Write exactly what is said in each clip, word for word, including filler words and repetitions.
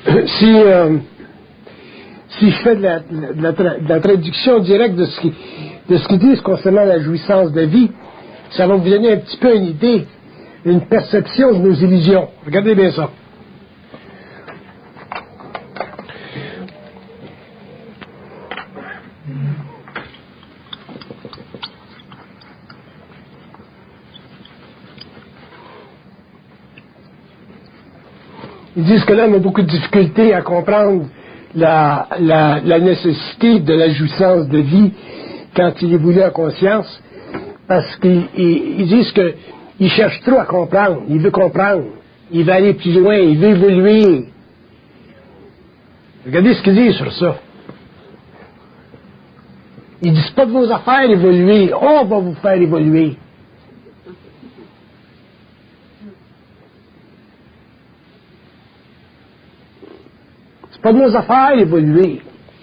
si, euh, si je fais de la, de la, tra- de la traduction directe de ce qui, de ce qu'ils disent concernant la jouissance de vie, ça va vous donner un petit peu une idée, une perception de nos illusions. Regardez bien ça. Ils disent que l'homme a beaucoup de difficultés à comprendre la, la, la nécessité de la jouissance de vie quand il évolue en conscience, parce qu'ils ils, ils disent qu'il cherche trop à comprendre, il veut comprendre, il veut aller plus loin, il veut évoluer. Regardez ce qu'ils disent sur ça. Ils disent pas de vos affaires évoluer, on va vous faire évoluer. C'est pas de nos affaires évoluer.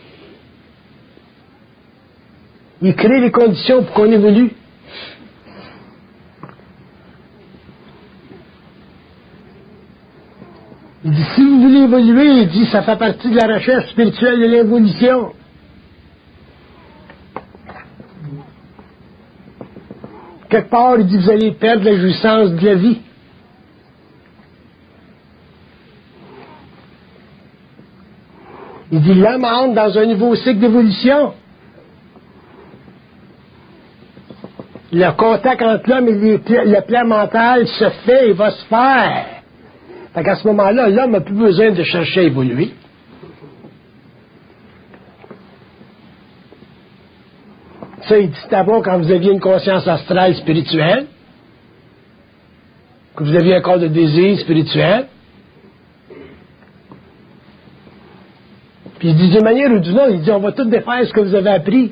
Il crée les conditions pour qu'on évolue. Il dit, si vous voulez évoluer, il dit, ça fait partie de la recherche spirituelle de l'évolution. Quelque part, il dit, vous allez perdre la jouissance de la vie. Il dit, l'homme entre dans un nouveau cycle d'évolution. Le contact entre l'homme et les, le plan mental se fait et va se faire. Fait qu'à ce moment-là, l'homme n'a plus besoin de chercher à évoluer. Ça, il dit d'abord quand vous aviez une conscience astrale spirituelle, que vous aviez un corps de désir spirituel. Puis il dit d'une manière ou d'une autre, il dit on va tout défaire ce que vous avez appris.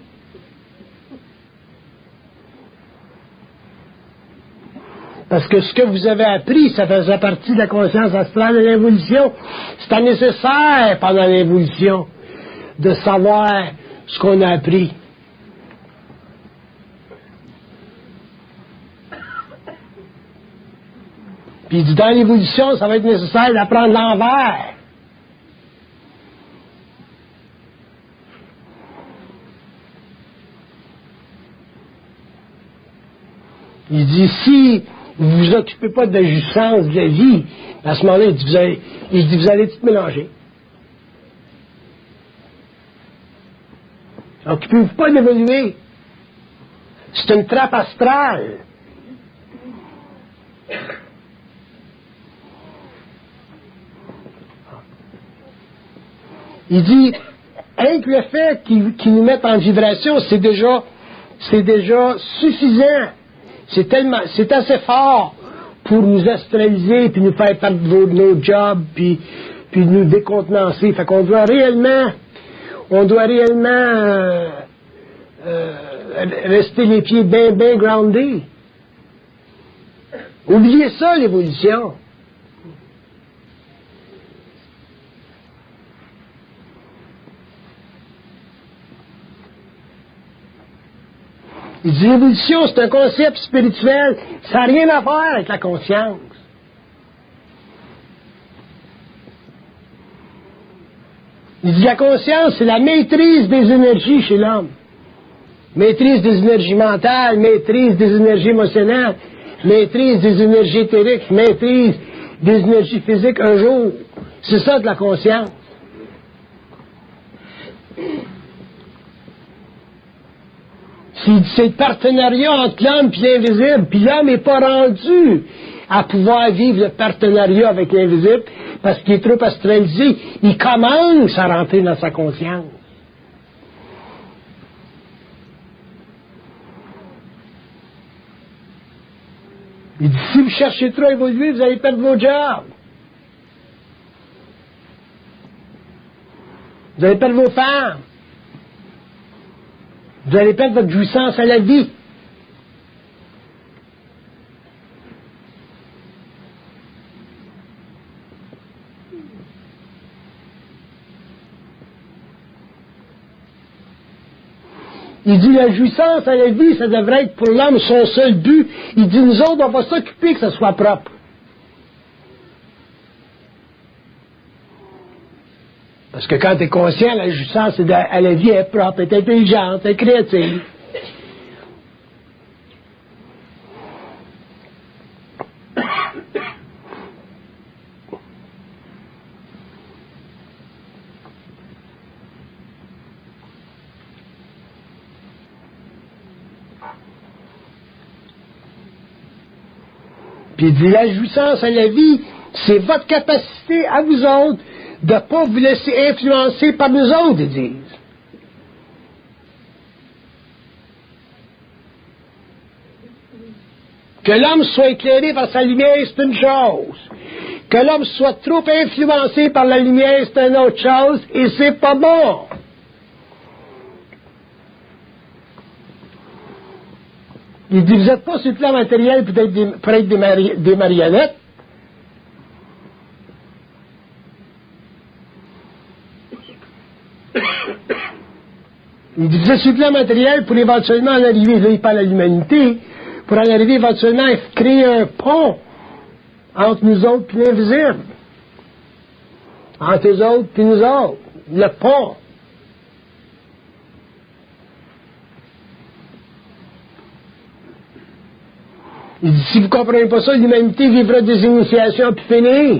Parce que ce que vous avez appris, ça faisait partie de la conscience astrale de l'évolution. C'était nécessaire pendant l'évolution de savoir ce qu'on a appris. Puis il dit dans l'évolution, ça va être nécessaire d'apprendre l'envers. Il dit, si vous ne vous occupez pas de la jouissance de la vie, à ce moment-là, il dit, vous allez, il dit, vous allez tout mélanger. Occupez-vous pas d'évoluer. C'est une trappe astrale. Il dit, rien que le fait qu'il qu'il nous mette en vibration, c'est déjà, c'est déjà suffisant. C'est tellement, c'est assez fort pour nous astraliser, puis nous faire perdre nos, nos jobs, puis, puis nous décontenancer. Fait qu'on doit réellement, on doit réellement euh, euh, rester les pieds bien, bien groundés. Oubliez ça, l'évolution. Il dit l'évolution, c'est un concept spirituel, ça n'a rien à faire avec la conscience. Il dit la conscience, c'est la maîtrise des énergies chez l'homme. Maîtrise des énergies mentales, maîtrise des énergies émotionnelles, maîtrise des énergies éthériques, maîtrise des énergies physiques un jour. C'est ça de la conscience. C'est le partenariat entre l'homme et l'invisible, puis l'homme n'est pas rendu à pouvoir vivre le partenariat avec l'invisible parce qu'il est trop astralisé. Il commence à rentrer dans sa conscience. Il dit, si vous cherchez trop à évoluer, vous allez perdre vos jobs. Vous allez perdre vos femmes. Vous allez perdre votre jouissance à la vie. Il dit la jouissance à la vie, ça devrait être pour l'homme son seul but. Il dit nous autres, on va s'occuper que ça soit propre. Parce que quand tu es conscient, la jouissance c'est de, à la vie est propre, est intelligente, est créative. Puis il dit, la jouissance à la vie, c'est votre capacité à vous autres de ne pas vous laisser influencer par nous autres, ils disent. Que l'homme soit éclairé par sa lumière, c'est une chose. Que l'homme soit trop influencé par la lumière, c'est une autre chose, et c'est pas bon. Il dit, vous n'êtes pas sur le plan matériel pour être des, pour être des, mari, des marionnettes. Il dit, vous êtes sur le plan matériel pour éventuellement en arriver, là il parle à l'humanité, pour en arriver éventuellement à créer un pont entre nous autres et l'invisible. Entre eux autres et nous autres. Le pont. Il dit, si vous ne comprenez pas ça, l'humanité vivra des initiations puis finir.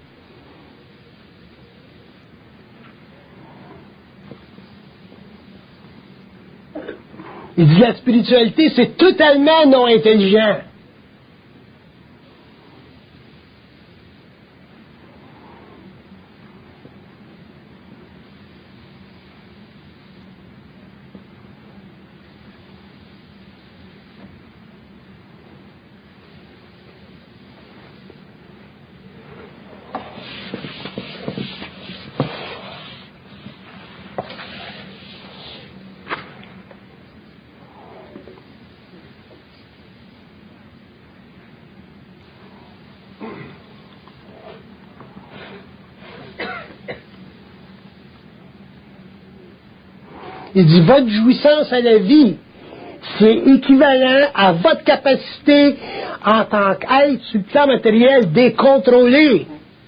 Il dit, la spiritualité, c'est totalement non intelligent. Il dit, votre jouissance à la vie, c'est équivalent à votre capacité en tant qu'être sur le plan matériel décontrôlé.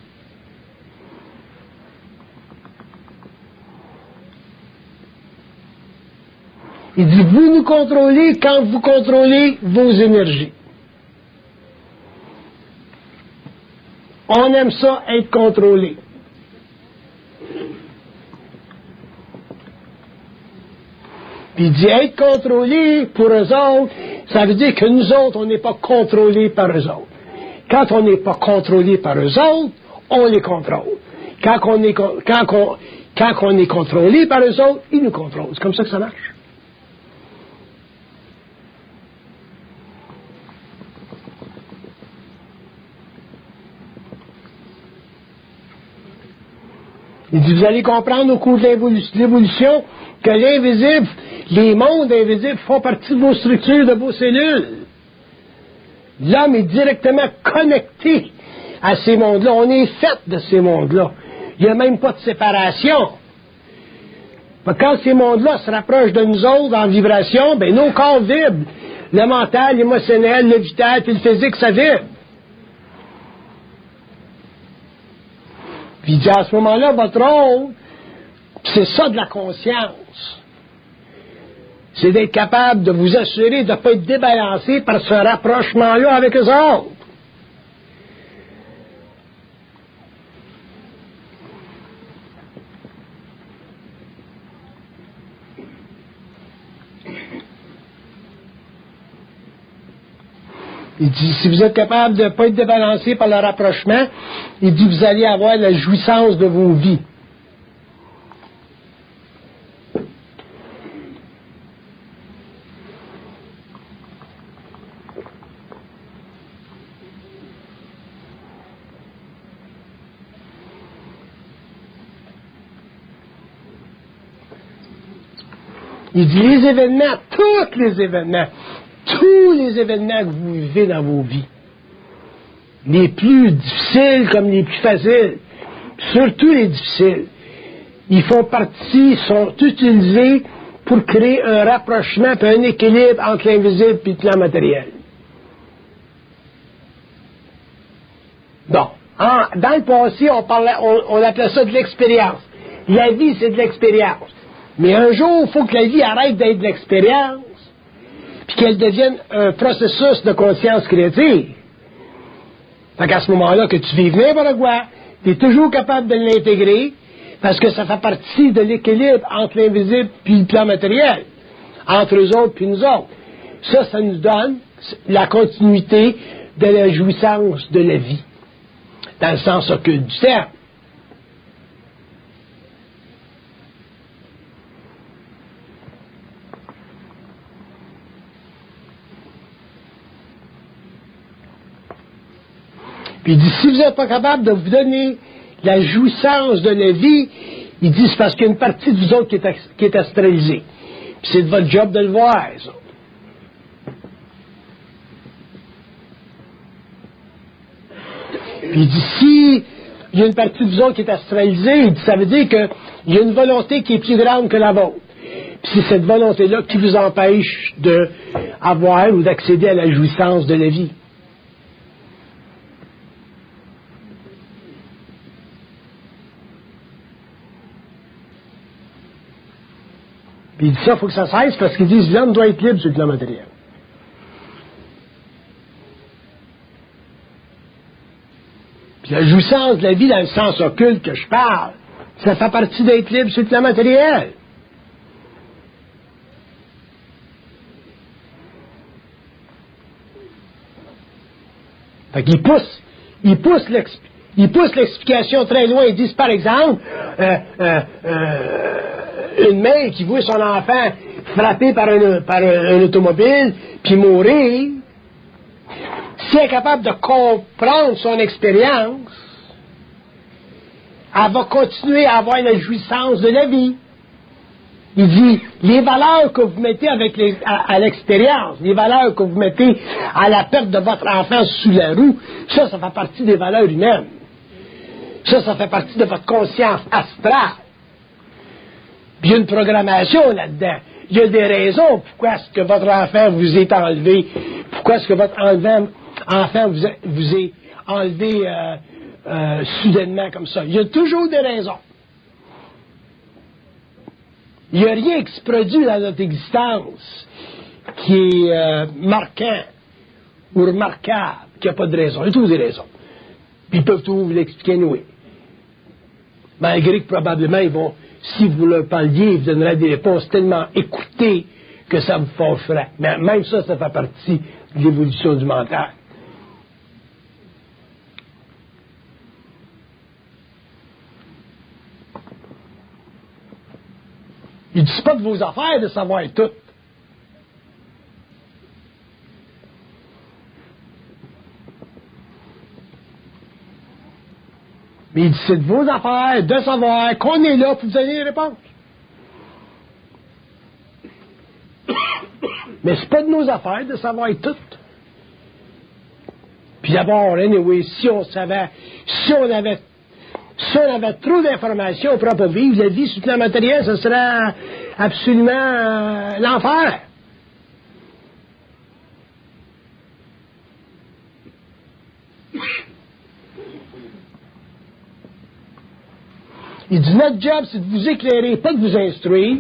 Il dit, vous nous contrôlez quand vous contrôlez vos énergies. On aime ça, être contrôlé. Puis il dit, être contrôlé pour eux autres, ça veut dire que nous autres, on n'est pas contrôlés par eux autres. Quand on n'est pas contrôlé par eux autres, on les contrôle. Quand on est, quand on, quand on est contrôlé par eux autres, ils nous contrôlent. C'est comme ça que ça marche. Il dit, vous allez comprendre au cours de l'évolution que l'invisible, les mondes invisibles font partie de vos structures, de vos cellules. L'homme est directement connecté à ces mondes-là. On est fait de ces mondes-là. Il n'y a même pas de séparation. Quand ces mondes-là se rapprochent de nous autres en vibration, ben nos corps vibrent. Le mental, l'émotionnel, le vital, puis le physique, ça vibre. Puis il dit, à ce moment-là, votre rôle, c'est ça de la conscience. C'est d'être capable de vous assurer de ne pas être débalancé par ce rapprochement-là avec eux autres. Il dit, si vous êtes capable de ne pas être débalancé par le rapprochement, il dit, vous allez avoir la jouissance de vos vies. Il dit, les événements, tous les événements, tous les événements que vous vivez dans vos vies, les plus difficiles comme les plus faciles, surtout les difficiles, ils font partie, sont utilisés pour créer un rapprochement et un équilibre entre l'invisible et le plan matériel. Bon, en, dans le passé, on, parlait, on, on appelait ça de l'expérience. La vie, c'est de l'expérience. Mais un jour, il faut que la vie arrête d'être de l'expérience, puis qu'elle devienne un processus de conscience créative. Fait qu'à ce moment-là, que tu vives n'importe quoi, tu es toujours capable de l'intégrer, parce que ça fait partie de l'équilibre entre l'invisible et le plan matériel, entre eux autres et nous autres. Ça, ça nous donne la continuité de la jouissance de la vie, dans le sens occulte du terme. Puis il dit, si vous n'êtes pas capable de vous donner la jouissance de la vie, il dit, c'est parce qu'il y a une partie de vous autres qui est, qui est astralisée. Puis c'est de votre job de le voir, ça. Puis il dit, si il y a une partie de vous autres qui est astralisée, il dit, ça veut dire qu'il y a une volonté qui est plus grande que la vôtre. Puis c'est cette volonté-là qui vous empêche d'avoir ou d'accéder à la jouissance de la vie. Puis il dit ça, il faut que ça cesse, parce qu'ils disent l'homme doit être libre sur le plan matériel. Puis la jouissance de la vie dans le sens occulte que je parle, ça fait partie d'être libre sur le plan matériel. Fait qu'ils poussent, ils poussent l'explication. Ils poussent l'explication très loin. Ils disent, par exemple, euh, euh, euh, une mère qui voit son enfant frappé par un, par un, un automobile, puis mourir, si elle est capable de comprendre son expérience, elle va continuer à avoir la jouissance de la vie. Il dit, les valeurs que vous mettez avec les, à, à l'expérience, les valeurs que vous mettez à la perte de votre enfant sous la roue, ça, ça fait partie des valeurs humaines. Ça, ça fait partie de votre conscience astrale. Puis il y a une programmation là-dedans. Il y a des raisons pourquoi est-ce que votre enfant vous est enlevé, pourquoi est-ce que votre enfant, enfant vous, a, vous est enlevé euh, euh, soudainement comme ça. Il y a toujours des raisons. Il n'y a rien qui se produit dans notre existence qui est euh, marquant ou remarquable, qui n'a pas de raison. Il y a toujours des raisons. Puis ils peuvent toujours vous l'expliquer, nous. Malgré que probablement, ils vont, si vous leur parliez, ils vous donneraient des réponses tellement écoutées que ça vous fâcherait. Mais même ça, ça fait partie de l'évolution du mental. Il ne dit pas de vos affaires de savoir tout. Mais il dit, c'est de vos affaires, de savoir qu'on est là pour vous donner les réponses. Mais c'est pas de nos affaires de savoir tout. Puis d'abord, anyway, si on savait, si on avait, si on avait trop d'informations pour pas vivre la vie sur le plan matériel, ce serait absolument euh, l'enfer. Il dit, notre job, c'est de vous éclairer, pas de vous instruire.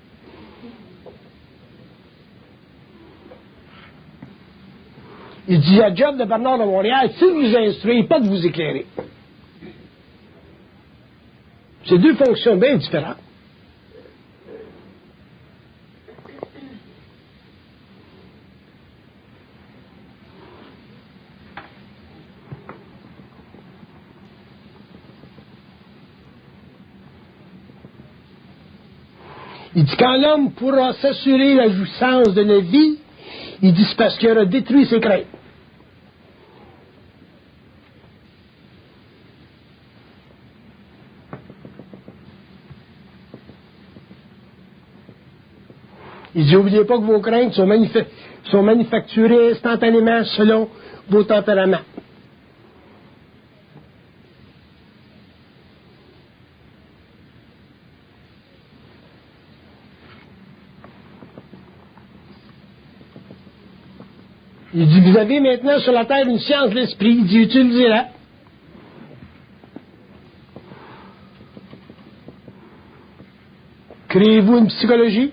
Il dit, le job de Bernard de Montréal, c'est de vous instruire, pas de vous éclairer. C'est deux fonctions bien différentes. Il dit, quand l'homme pourra s'assurer la jouissance de la vie, il dit, c'est parce qu'il aura détruit ses craintes. Il dit, n'oubliez pas que vos craintes sont, manif- sont manufacturées instantanément selon vos tempéraments. Il dit, vous avez maintenant sur la terre une science de l'esprit. Il dit, utilisez-la. Créez-vous une psychologie?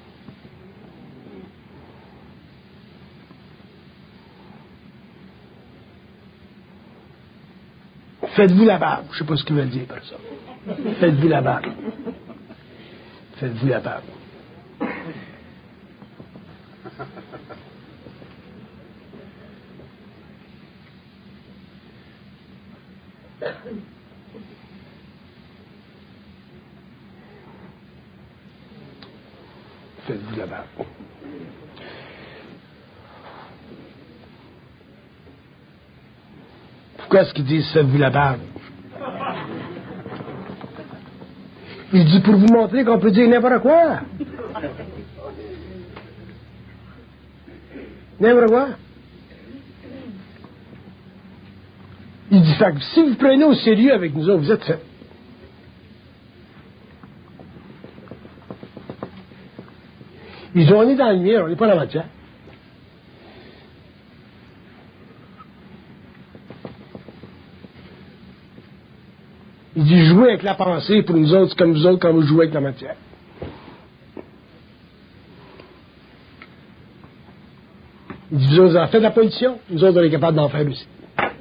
Faites-vous la barbe. Je ne sais pas ce qu'il veut dire par ça. Faites-vous la barbe. Faites-vous la barbe. Faites-vous la barbe. Pourquoi est-ce qu'ils disent faites-vous la barbe? Il dit pour vous montrer qu'on peut dire n'importe quoi. N'importe quoi. Il dit fait que si vous prenez au sérieux avec nous autres, vous êtes faits. Ils ont on est dans le mire, on n'est pas dans la matière. Il dit jouer avec la pensée pour nous autres, c'est comme vous autres quand vous jouez avec la matière. Il dit vous autres, vous en faites de la pollution, nous autres, on est capables d'en faire aussi.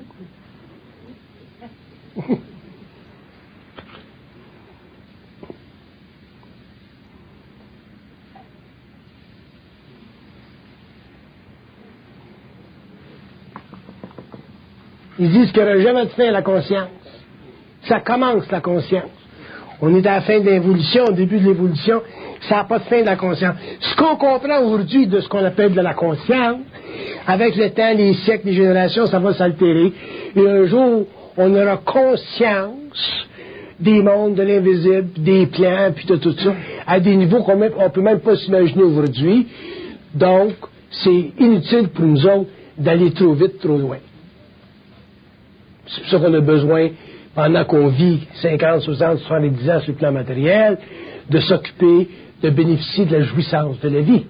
Ils disent qu'il n'y aura jamais de fin à la conscience. Ça commence, la conscience. On est à la fin de l'évolution, au début de l'évolution, ça n'a pas de fin de la conscience. Ce qu'on comprend aujourd'hui de ce qu'on appelle de la conscience, avec le temps, les siècles, les générations, ça va s'altérer. Et un jour, on aura conscience des mondes, de l'invisible, des plans, puis de tout ça, à des niveaux qu'on ne peut même pas s'imaginer aujourd'hui. Donc, c'est inutile pour nous autres d'aller trop vite, trop loin. C'est pour ça qu'on a besoin, pendant qu'on vit cinquante, soixante, soixante-dix ans sur le plan matériel, de s'occuper, de bénéficier de la jouissance de la vie.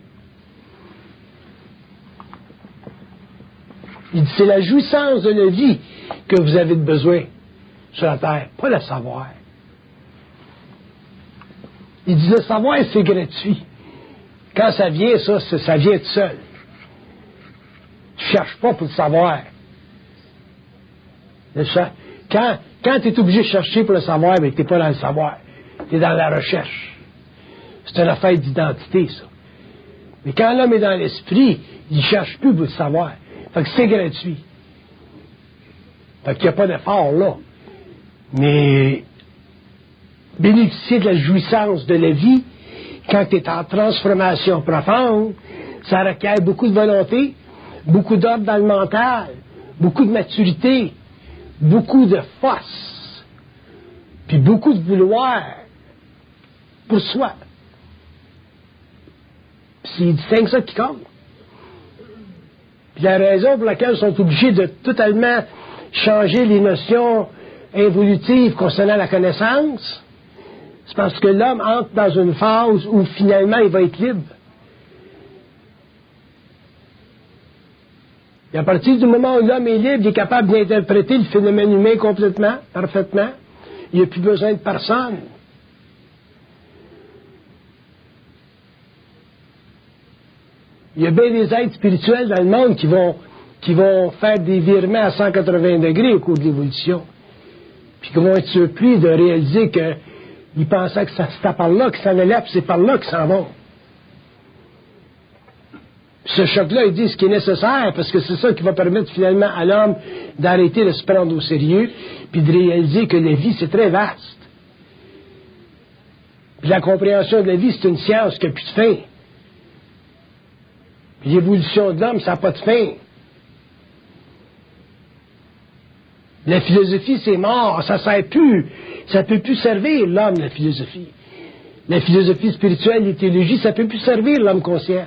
Il dit, c'est la jouissance de la vie que vous avez de besoin sur la terre, pas le savoir. Il dit, le savoir, c'est gratuit. Quand ça vient, ça, ça vient tout seul. Tu ne cherches pas pour le savoir. Quand, quand tu es obligé de chercher pour le savoir, mais tu n'es pas dans le savoir. Tu es dans la recherche. C'est une affaire d'identité, ça. Mais quand l'homme est dans l'esprit, il ne cherche plus pour le savoir. Fait que c'est gratuit. Fait qu'il n'y a pas d'effort là. Mais bénéficier de la jouissance de la vie, quand tu es en transformation profonde, ça requiert beaucoup de volonté, beaucoup d'ordre dans le mental, beaucoup de maturité, beaucoup de force, puis beaucoup de vouloir pour soi. Puis c'est distinct ça qui compte. Puis la raison pour laquelle ils sont obligés de totalement changer les notions évolutives concernant la connaissance, c'est parce que l'homme entre dans une phase où finalement il va être libre. Et à partir du moment où l'homme est libre, il est capable d'interpréter le phénomène humain complètement, parfaitement. Il n'y a plus besoin de personne. Il y a bien des êtres spirituels dans le monde qui vont, qui vont faire des virements à cent quatre-vingts degrés au cours de l'évolution. Puis qui vont être surpris de réaliser qu'ils pensaient que c'était par là qu'ils s'en allaient, puis c'est par là qu'ils s'en vont. Ce choc-là, il dit ce qui est nécessaire, parce que c'est ça qui va permettre finalement à l'homme d'arrêter de se prendre au sérieux, puis de réaliser que la vie, c'est très vaste. Puis la compréhension de la vie, c'est une science qui n'a plus de fin. Puis l'évolution de l'homme, ça n'a pas de fin. La philosophie, c'est mort, ça ne sert plus. Ça ne peut plus servir l'homme, la philosophie. La philosophie spirituelle, les théologies, ça ne peut plus servir l'homme conscient.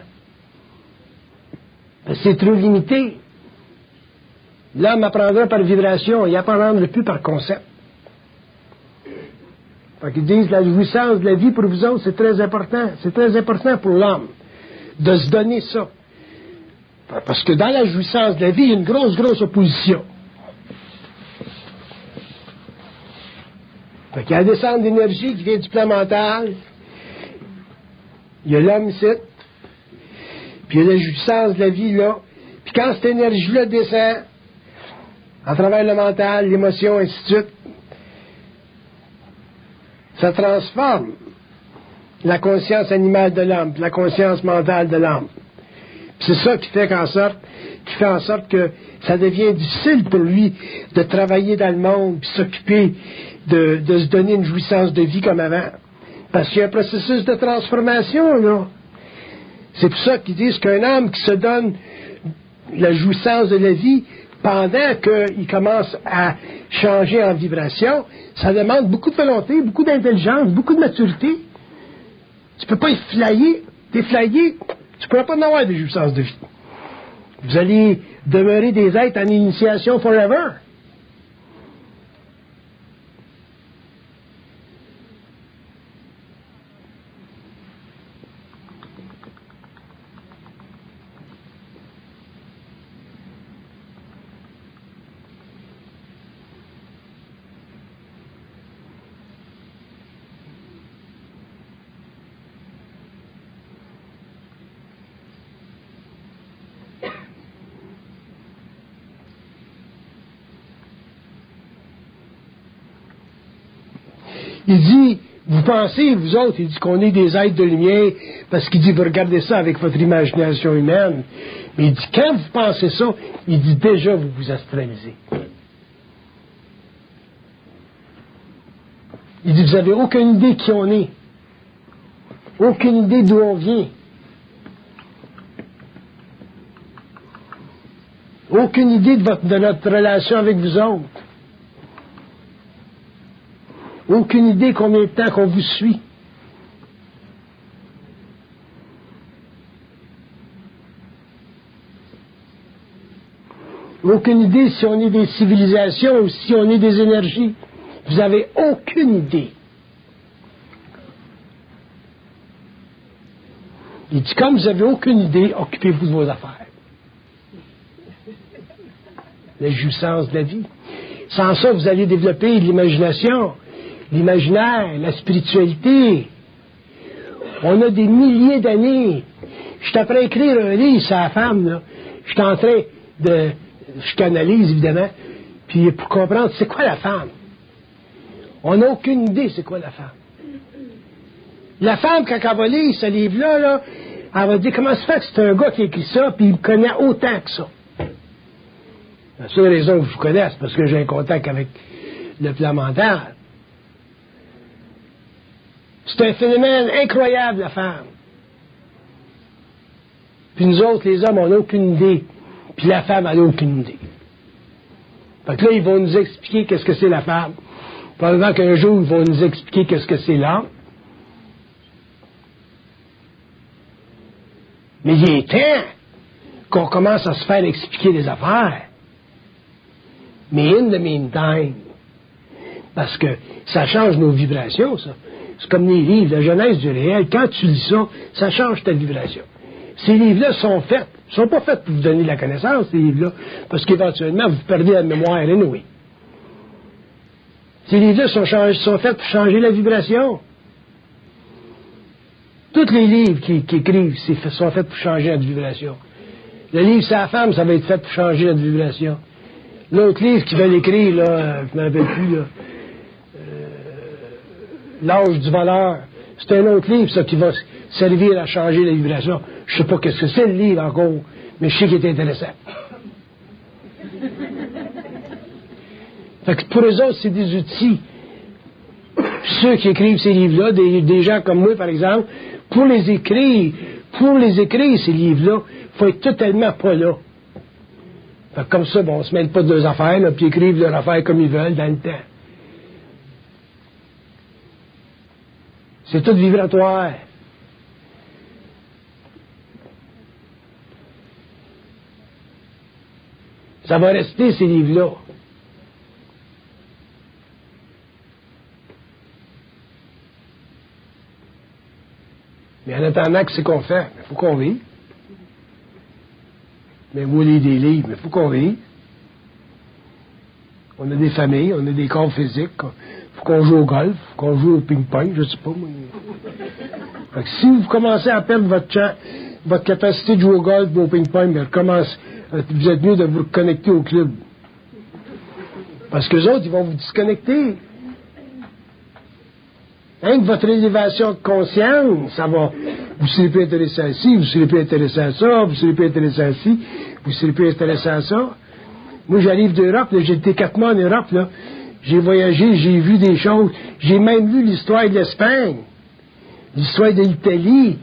C'est trop limité. L'homme apprendra par vibration, il n'apprendra plus par concept. Fait qu'ils disent la jouissance de la vie pour vous autres, c'est très important. C'est très important pour l'homme de se donner ça. Parce que dans la jouissance de la vie, il y a une grosse, grosse opposition. Fait qu'il y a la descente d'énergie qui vient du plan mental, Il y a l'homme ici, puis il y a la jouissance de la vie là. Puis quand cette énergie-là descend, à travers le mental, l'émotion, ainsi de suite, ça transforme la conscience animale de l'homme, la conscience mentale de l'homme. C'est ça qui fait en sorte, qui fait en sorte que ça devient difficile pour lui de travailler dans le monde, puis s'occuper de, de se donner une jouissance de vie comme avant. Parce qu'il y a un processus de transformation, là. C'est pour ça qu'ils disent qu'un homme qui se donne la jouissance de la vie pendant qu'il commence à changer en vibration, ça demande beaucoup de volonté, beaucoup d'intelligence, beaucoup de maturité. Tu peux pas y flyer. T'es flyé, tu ne pourras pas en avoir de jouissance de vie. Vous allez demeurer des êtres en initiation forever. Il dit, vous pensez, vous autres, il dit qu'on est des êtres de lumière, parce qu'il dit, vous regardez ça avec votre imagination humaine. Mais il dit, quand vous pensez ça, il dit, déjà, vous vous astralisez. Il dit, vous n'avez aucune idée qui on est. Aucune idée d'où on vient. Aucune idée de, votre, de notre relation avec vous autres. Aucune idée combien de temps qu'on vous suit. Aucune idée si on est des civilisations ou si on est des énergies. Vous n'avez aucune idée. Il dit, comme vous n'avez aucune idée, occupez-vous de vos affaires. La jouissance de la vie. Sans ça, vous allez développer l'imagination, l'imaginaire, la spiritualité. On a des milliers d'années. Je suis en train d'écrire un livre sur la femme, là. Je suis en train de... Je canalise, évidemment. Puis pour comprendre, c'est quoi la femme? On n'a aucune idée c'est quoi la femme. La femme, quand elle va lire ce livre-là, là, elle va dire comment se fait que c'est un gars qui a écrit ça, puis il me connaît autant que ça. La seule raison que je vous connaisse, parce que j'ai un contact avec le plan mental. C'est un phénomène incroyable, la femme. Puis nous autres, les hommes, on n'a aucune idée. Puis la femme, elle n'a aucune idée. Fait que là, ils vont nous expliquer qu'est-ce que c'est la femme. Probablement qu'un jour, ils vont nous expliquer qu'est-ce que c'est l'homme. Mais il est temps qu'on commence à se faire expliquer des affaires. Mais in the meantime, parce que ça change nos vibrations, ça. C'est comme les livres, la jeunesse du réel. Quand tu lis ça, ça change ta vibration. Ces livres-là sont faits, ne sont pas faits pour vous donner de la connaissance, ces livres-là, parce qu'éventuellement, vous perdez la mémoire anyway. Ces livres-là sont, sont faits pour changer la vibration. Tous les livres qui, qui écrivent fait, sont faits pour changer notre vibration. Le livre sur la femme, ça va être fait pour changer notre vibration. L'autre livre qu'ils veulent écrire, là, je ne me rappelle plus, là, euh, L'âge du voleur, c'est un autre livre, ça, qui va servir à changer la vibration. Je ne sais pas qu'est-ce que c'est le livre encore, mais je sais qu'il est intéressant. Fait que pour eux autres, c'est des outils. Ceux qui écrivent ces livres-là, des, des gens comme moi, par exemple, pour les écrire, pour les écrire, ces livres-là, il faut être totalement pas là. Fait que comme ça, bon, on ne se mêle pas de leurs affaires, là, puis ils écrivent leurs affaires comme ils veulent dans le temps. C'est tout vibratoire. Ça va rester, ces livres-là. Mais en attendant, qu'est-ce qu'on fait? Il faut qu'on vive. Mais vous lisez des livres, mais il faut qu'on vive. On a des familles, on a des corps physiques. Il faut qu'on joue au golf, faut qu'on joue au ping-pong, je sais pas. Moi. Fait que si vous commencez à perdre votre, champ, votre capacité de jouer au golf ou au ping-pong, bien, commence, vous êtes mieux de vous reconnecter au club. Parce que les autres, ils vont vous disconnecter. Hein, que votre élévation de conscience, ça va. Vous ne serez plus intéressé à ci, vous ne serez plus intéressé à ça, vous ne serez plus intéressé à ci, vous ne serez plus intéressé à ça. Moi, j'arrive d'Europe, là, j'ai été quatre mois en Europe, là. J'ai voyagé, j'ai vu des choses. J'ai même vu l'histoire de l'Espagne, l'histoire de l'Italie.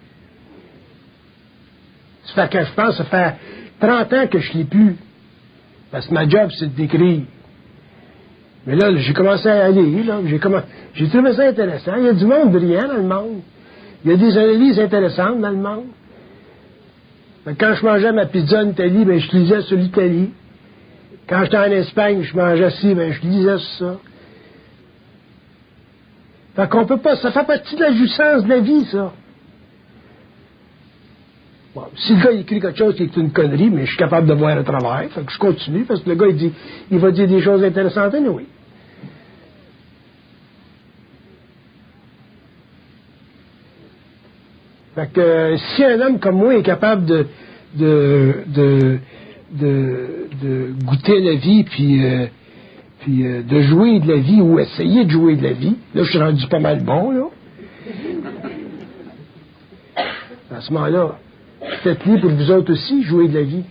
Ça fait que je pense, ça fait trente ans que je ne l'ai plus. Parce que ma job, c'est de décrire. Mais là, j'ai commencé à aller, là. J'ai, comm... j'ai trouvé ça intéressant. Il y a du monde brillant dans le monde. Il y a des analyses intéressantes dans le monde. Fait que quand je mangeais ma pizza en Italie, ben, je lisais sur l'Italie. Quand j'étais en Espagne, je mangeais ci, ben, je lisais sur ça. Fait qu'on peut pas, ça fait partie de la jouissance de la vie, ça. Bon, si le gars écrit quelque chose qui est une connerie, mais je suis capable de voir à travers, fait que je continue, parce que le gars, il dit, il va dire des choses intéressantes, mais oui. Fait que euh, si un homme comme moi est capable de de de de, de goûter la vie, puis euh, puis euh, de jouer de la vie ou essayer de jouer de la vie, là je suis rendu pas mal bon là. À ce moment-là, faites-le pour vous autres aussi, jouer de la vie.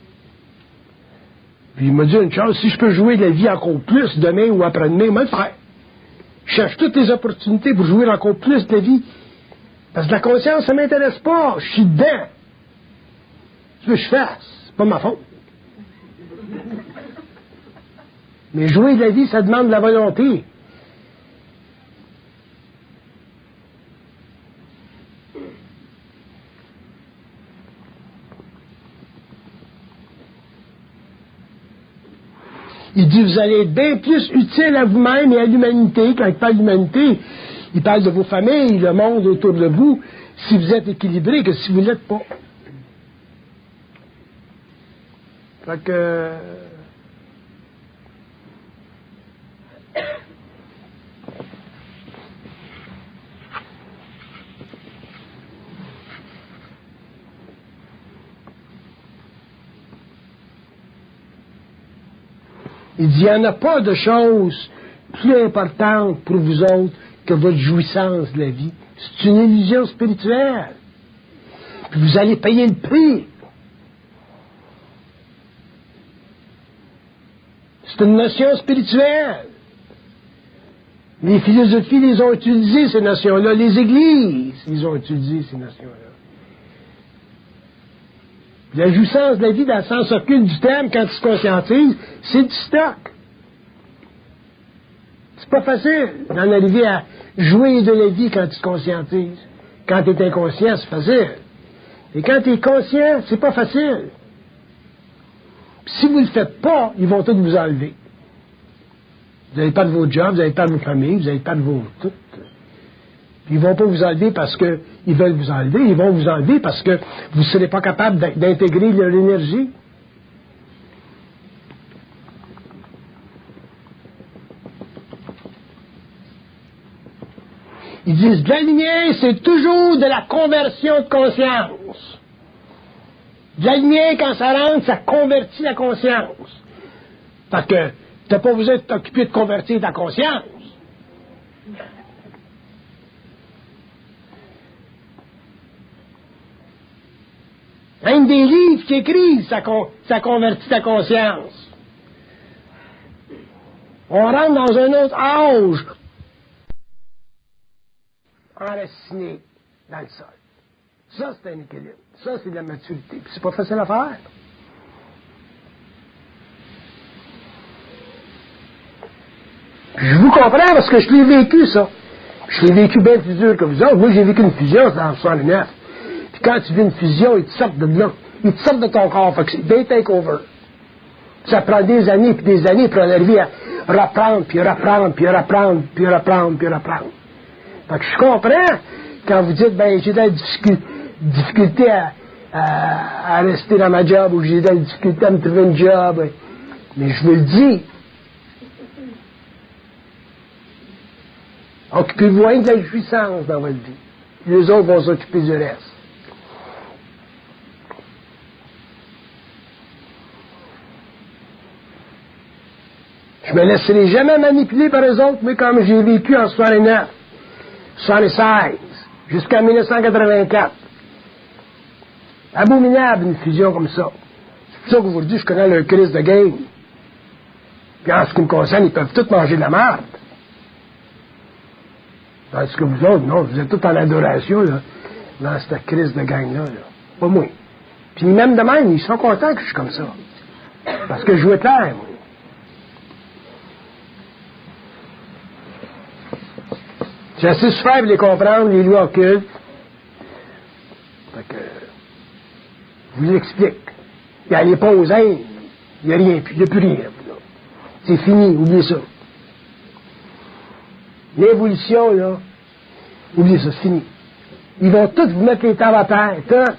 Puis il m'a dit une chose, si je peux jouer de la vie encore plus demain ou après-demain, moi le faire. Je cherche toutes les opportunités pour jouer encore plus de la vie. Parce que la conscience, ça ne m'intéresse pas. Je suis dedans. Ce que je fasse, c'est pas ma faute. Mais jouer de la vie, ça demande de la volonté. Il dit, vous allez être bien plus utile à vous-même et à l'humanité. Quand il parle d'humanité, il parle de vos familles, le monde autour de vous, si vous êtes équilibré, que si vous ne l'êtes pas. Fait que... Il dit, il n'y en a pas de chose plus importante pour vous autres que votre jouissance de la vie. C'est une illusion spirituelle. Puis vous allez payer le prix. C'est une notion spirituelle. Les philosophies les ont utilisées, ces notions-là. Les églises, ils ont utilisé ces notions-là. La jouissance de la vie, dans le sens occulte du terme, quand tu se conscientises, c'est du stock. C'est pas facile d'en arriver à jouer de la vie quand tu te conscientises. Quand tu es inconscient, c'est facile. Et quand tu es conscient, c'est pas facile. Puis si vous ne le faites pas, ils vont tous vous enlever. Vous n'avez pas de vos jobs, vous n'avez pas de vos familles, vous n'avez pas de vos... Tout. Ils ne vont pas vous enlever parce qu'ils veulent vous enlever, ils vont vous enlever parce que vous ne serez pas capable d'intégrer leur énergie. Ils disent, de la lumière, c'est toujours de la conversion de conscience. De la lumière, quand ça rentre, ça convertit la conscience. Parce que tu n'as pas besoin de t'occuper de convertir ta conscience. Même des livres qui écrivent, ça, con, ça convertit ta conscience. On rentre dans un autre âge, enraciné dans le sol. Ça, c'est un équilibre. Ça, c'est de la maturité. Puis c'est pas facile à faire. Je vous comprends parce que je l'ai vécu, ça. Je l'ai vécu bien plus dur que vous autres. Moi, j'ai vécu une fusion, c'est en soixante-neuf. Puis quand tu vis une fusion, ils te sortent de là. Ils te sortent de ton corps. Fait que c'est des take-over. Ça prend des années puis des années pour en arriver à reprendre, puis reprendre, puis reprendre, puis reprendre, puis reprendre. Fait que je comprends quand vous dites, ben, j'ai de la difficulté, difficulté à, à, à rester dans ma job, ou j'ai de la difficulté à me trouver une job. Mais je vous le dis. Occupez-vous de la jouissance dans votre vie. les autres vont s'occuper du reste. Je me laisserai jamais manipuler par eux autres, mais comme j'ai vécu en soixante-neuf, soixante-seize, jusqu'en mille neuf cent quatre-vingt-quatre. Abominable une fusion comme ça. C'est pour ça qu'aujourd'hui, je connais le crise de game. Puis en ce qui me concerne, ils peuvent tous manger de la merde. Tandis que vous autres, non, vous êtes tous en adoration, là, dans cette crise de gang-là, là. Pas moi. Puis même de même, ils sont contents que je suis comme ça. Parce que je jouais clair, moi. J'ai assez souffert pour les comprendre, les lois occultes. Fait que, je vous l'explique. Puis allez pas aux Indes, il n'y a rien, il n'y a plus rien. Là. C'est fini, oubliez ça. L'évolution, là, oubliez ça, c'est fini. Ils vont tous vous mettre les tables à terre, tout.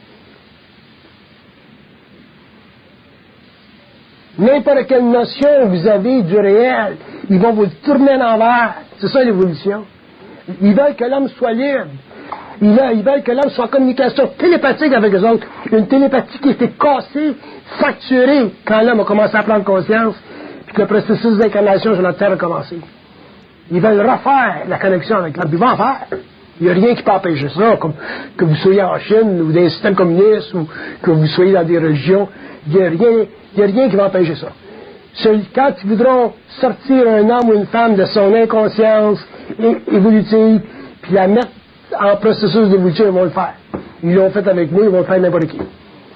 N'importe quelle notion vous avez du réel, ils vont vous le tourner à l'envers. C'est ça l'évolution. Ils veulent que l'homme soit libre. Ils veulent, ils veulent que l'homme soit en communication télépathique avec les autres. Une télépathie qui était cassée, fracturée, quand l'homme a commencé à prendre conscience, puis que le processus d'incarnation sur notre terre a commencé. Ils veulent refaire la connexion avec l'homme. Ils vont en faire. Il n'y a rien qui peut empêcher ça, comme que vous soyez en Chine, ou dans un système communiste, ou que vous soyez dans des religions. Il n'y a rien, il y a rien qui va empêcher ça. Quand ils voudront sortir un homme ou une femme de son inconscience évolutive, puis la mettre en processus d'évolution, ils vont le faire. Ils l'ont fait avec moi, ils vont le faire avec n'importe qui.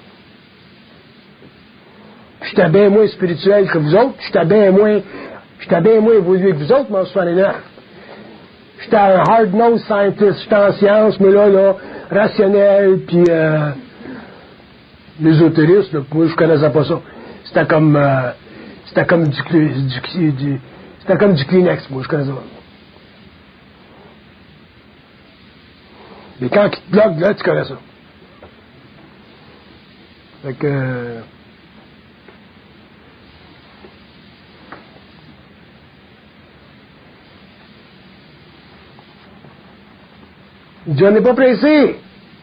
J'étais bien moins spirituel que vous autres, j'étais bien moins, j'étais bien moins évolué que vous autres, mais en soixante-neuf. J'étais un hard-nosed scientist, j'étais en science, mais là, là, rationnel, puis euh, l'ésotérisme, là, moi, je connaissais pas ça. C'était comme... Euh, C'était comme du, du, du, c'était comme du Kleenex, moi, je connais ça. Mais quand il te bloque, là, tu connais ça. Fait que... Euh, il dit, on n'est pas pressé.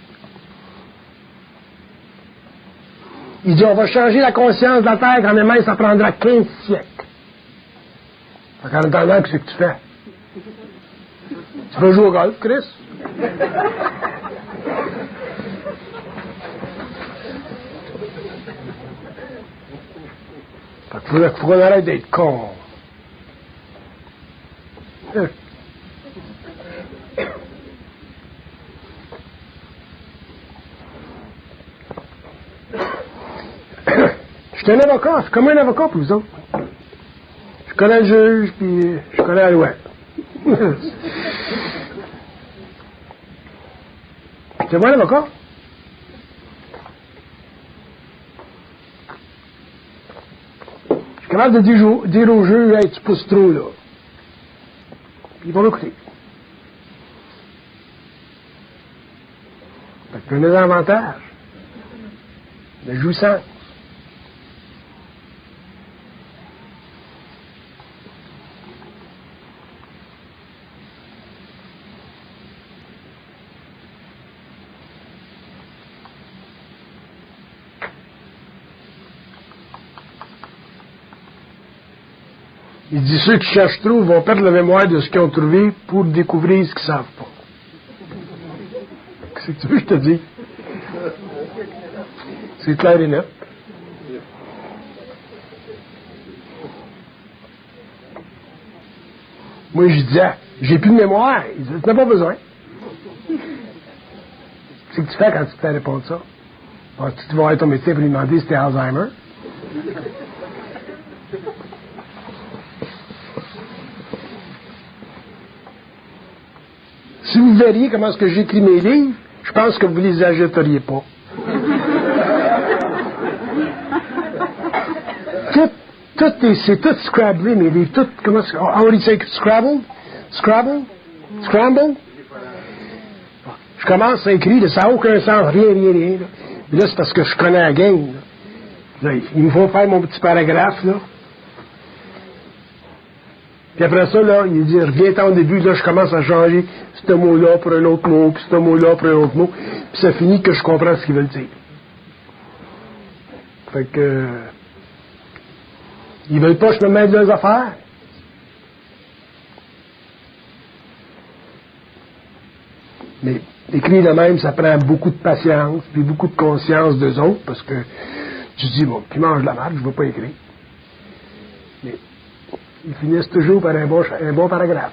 Il dit, on va changer la conscience de la Terre quand même, ça prendra quinze siècles. Fait qu'en attendant, qu'est-ce que tu fais? Tu vas jouer au golf, Chris? Fait qu'il faudrait qu'on arrête d'être con. Je suis un avocat, je suis comme un avocat pour vous autres. Je connais le juge, puis je connais la loi. C'est moi l'avocat? Je suis capable de dire, dire au juge, hey, tu pousses trop, là. Puis ils vont m'écouter. Fait que c'est un désavantage. De jouissance. Il dit ceux qui cherchent trop vont perdre la mémoire de ce qu'ils ont trouvé pour découvrir ce qu'ils ne savent pas. Qu'est-ce que tu veux que je te dis? C'est clair et net. Moi, je disais, j'ai plus de mémoire. Il dit, tu n'as pas besoin. Qu'est-ce que tu fais quand tu te fais répondre ça? Bon, tu vas voir ton médecin pour lui demander si t'es Alzheimer. Si vous verriez comment est-ce que j'écris mes livres, je pense que vous ne les achèteriez pas. tout, tout est, c'est tout scrablé, mes livres. Tout, comment est-ce que, how would you say scrabbled? Scrabble? Scramble? Je commence à écrire, ça n'a aucun sens, rien, rien, rien. Là, là c'est parce que je connais la game. Là. Là, il me faut faire mon petit paragraphe, là. Puis après ça, là, il dit, reviens-t'en au début, là, je commence à changer ce mot-là pour un autre mot, puis ce mot-là pour un autre mot, puis ça finit que je comprends ce qu'ils veulent dire. Fait que, euh, ils veulent pas que je me mette de leurs affaires. Mais écrire de même, ça prend beaucoup de patience, puis beaucoup de conscience d'eux autres, parce que tu dis, bon, qui mange de la marde, je ne veux pas écrire. Mais ils finissent toujours par un bon, un bon paragraphe.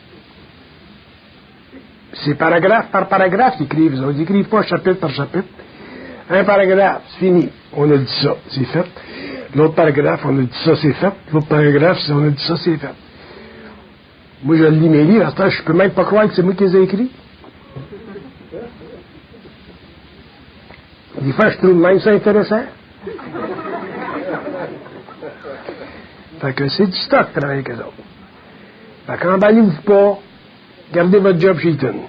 C'est paragraphe par paragraphe qu'ils écrivent. Ils n'écrivent pas chapitre par chapitre. Un paragraphe, c'est fini. On a dit ça, c'est fait. L'autre paragraphe, on a dit ça, c'est fait. L'autre paragraphe, on a dit ça, c'est fait. Moi, je lis mes livres, à ce temps, je peux même pas croire que c'est moi qui les ai écrits. Des fois, je trouve même ça intéressant. Fait que c'est du stock de travailler avec eux autres. Fait qu'emballez-vous pas, gardez votre job chez Eaton.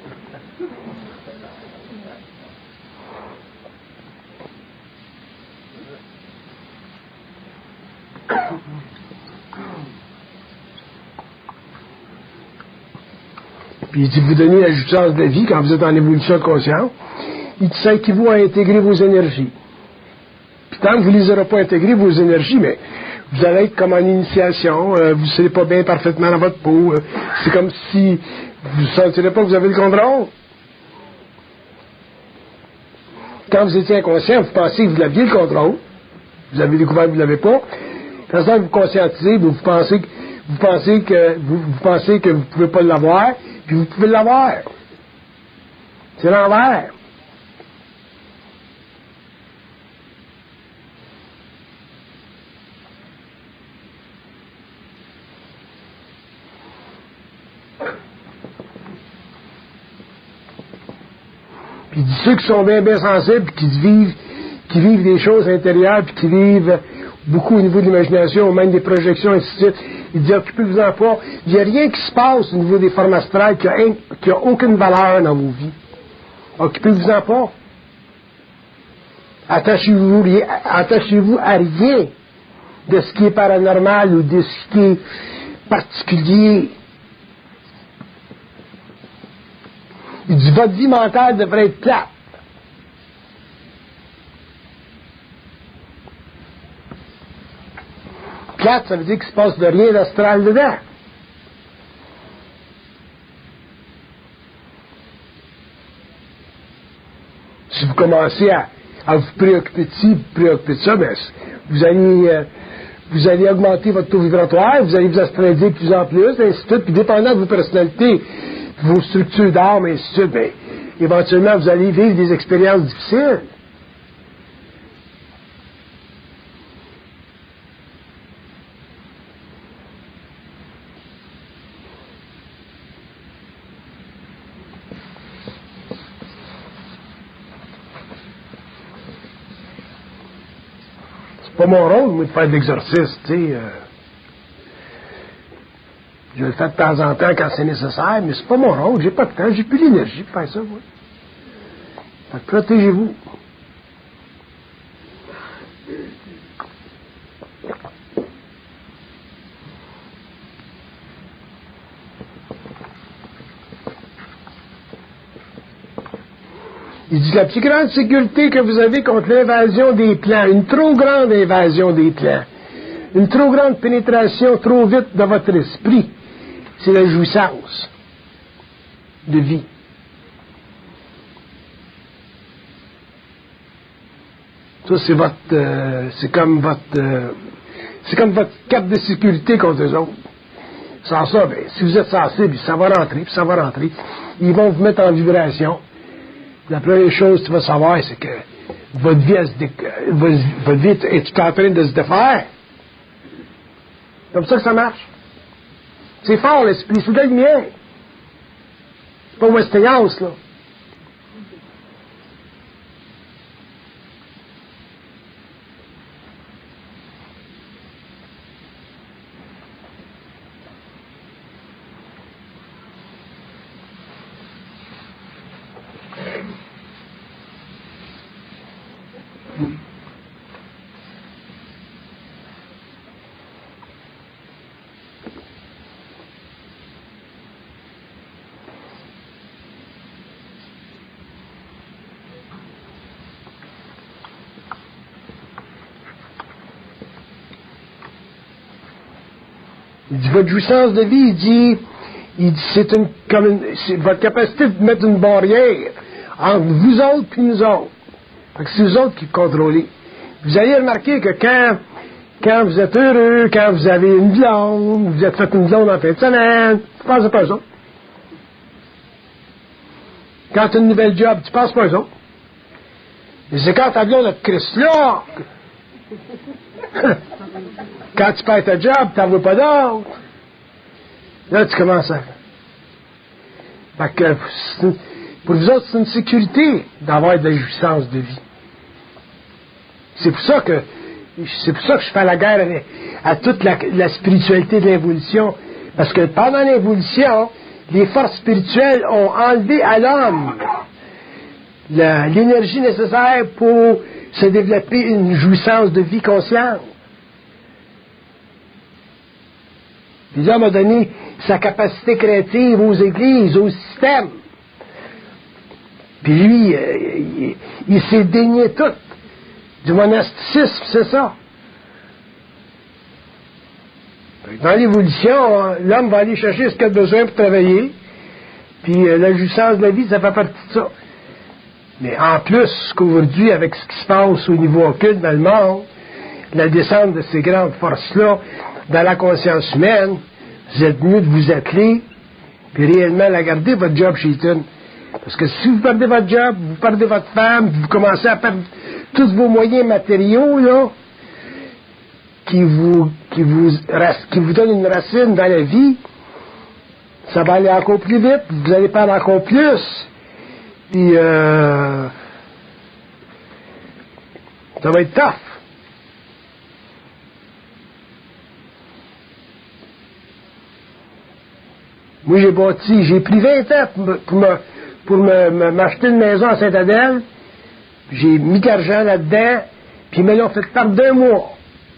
Puis il dit, vous donnez la jouissance de la vie quand vous êtes en évolution de conscience. Il dit, ça équivaut à intégrer vos énergies. Puis tant que vous ne les aurez pas intégrées, vos énergies, mais vous allez être comme en initiation, euh, vous ne serez pas bien parfaitement dans votre peau. Euh, c'est comme si vous ne sentirez pas que vous avez le contrôle. Quand vous étiez inconscient, vous pensez que vous aviez le contrôle. Vous avez découvert que vous ne l'avez pas. Quand ça, vous conscientisez, vous pensez que vous pensez que vous, vous pensez que vous ne pouvez pas l'avoir, puis vous pouvez l'avoir. C'est l'envers. Puis il dit ceux qui sont bien, bien sensibles, qui vivent, qui vivent des choses intérieures, puis qui vivent beaucoup au niveau de l'imagination, même des projections, ainsi de suite. Il dit, occupez-vous-en pas. Il n'y a rien qui se passe au niveau des formes astrales qui a, qui a aucune valeur dans vos vies. Occupez-vous-en pas. Attachez-vous, attachez-vous à rien de ce qui est paranormal ou de ce qui est particulier. Il dit, votre vie mentale devrait être plate. Plate, ça veut dire qu'il ne se passe de rien d'astral dedans. Si vous commencez à, à vous préoccuper de ci, vous préoccuper de ça, ben, vous allez, euh, vous allez augmenter votre taux vibratoire, vous allez vous astraliser de plus en plus, ainsi de suite, puis dépendant de vos personnalités, vos structures d'âme, ainsi de suite, ben, éventuellement, vous allez vivre des expériences difficiles. C'est pas mon rôle, moi, de faire de l'exorcisme, tu sais. Euh, je le fais de temps en temps quand c'est nécessaire, mais c'est pas mon rôle, j'ai pas de temps, j'ai plus l'énergie pour faire ça, moi. Fait que protégez-vous. Il dit la plus grande sécurité que vous avez contre l'invasion des plans, une trop grande invasion des plans, une trop grande pénétration trop vite dans votre esprit, c'est la jouissance de vie. Ça, c'est votre, euh, c'est comme votre, euh, c'est comme votre carte de sécurité contre eux autres. Sans ça, ben, si vous êtes sensible, ça va rentrer, puis ça va rentrer. Ils vont vous mettre en vibration. La première chose que tu vas savoir, c'est que votre vie, elle se dé... votre vie est en train de se défaire. C'est comme ça que ça marche. C'est fort, l'esprit, c'est de la lumière. C'est pas Westinghouse, là. Il dit, votre jouissance de vie, il dit, il dit c'est une, comme une, c'est votre capacité de mettre une barrière entre vous autres et nous autres. Fait que c'est vous autres qui contrôlez. Vous allez remarquer que quand, quand vous êtes heureux, quand vous avez une blonde, vous êtes fait une blonde en fin de semaine, tu penses pas à ça. Quand tu as une nouvelle job, tu penses pas à ça. Mais c'est quand ta blonde a de Christ là, quand tu perds ta job, tu n'en veux pas d'autre. Là, tu commences à... Fait que, pour vous autres, c'est une sécurité d'avoir de la jouissance de vie. C'est pour ça que c'est pour ça que je fais la guerre avec, à toute la, la spiritualité de l'évolution. Parce que pendant l'évolution, les forces spirituelles ont enlevé à l'homme la, l'énergie nécessaire pour se développer une jouissance de vie consciente. Puis l'homme a donné sa capacité créative aux églises, au système. Puis lui, euh, il, il s'est dénié tout. Du monasticisme, c'est ça. Dans l'évolution, l'homme va aller chercher ce qu'il a besoin pour travailler, puis euh, la jouissance de la vie, ça fait partie de ça. Mais en plus qu'aujourd'hui, avec ce qui se passe au niveau occulte dans le monde, la descente de ces grandes forces-là dans la conscience humaine, vous êtes mieux de vous atteler, puis réellement la garder, votre job chez Eton. Parce que si vous perdez votre job, vous perdez votre femme, vous commencez à perdre tous vos moyens matériaux, là, qui vous, qui vous, qui vous donnent une racine dans la vie, ça va aller encore plus vite, vous allez perdre encore plus, puis euh, ça va être tough. Moi, j'ai bâti, j'ai pris vingt ans pour me, pour me pour me, me, m'acheter une maison à Saint-Adèle. J'ai mis de l'argent là-dedans, puis ils me l'ont fait perdre d'un mois.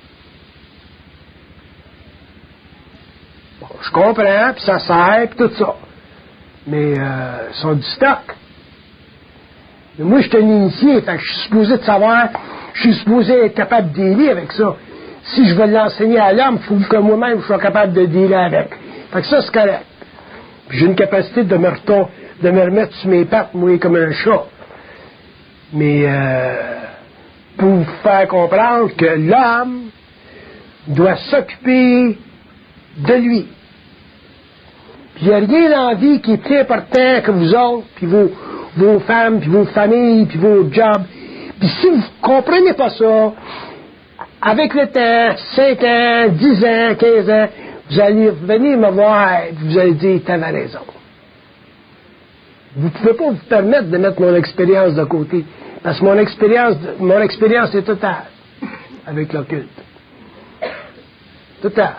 Bon, je comprends, puis ça sert, puis tout ça. Mais euh, ils sont du stock. Mais moi, je suis un initié, fait que je suis supposé de savoir, je suis supposé être capable de dealer avec ça. Si je veux l'enseigner à l'homme, il faut que moi-même je sois capable de dealer avec. Fait que ça, c'est correct. Puis j'ai une capacité de me, retom- de me remettre sur mes pattes, mouiller comme un chat. Mais euh, pour vous faire comprendre que l'homme doit s'occuper de lui. Puis il n'y a rien dans la vie qui est plus important que vous autres, puis vos, vos femmes, puis vos familles, puis vos jobs. Puis si vous ne comprenez pas ça, avec le temps, cinq ans, dix ans, quinze ans, vous allez venir me voir et vous allez dire, t'avais raison. Vous ne pouvez pas vous permettre de mettre mon expérience de côté. Parce que mon expérience, mon expérience est totale avec l'occulte. Totale.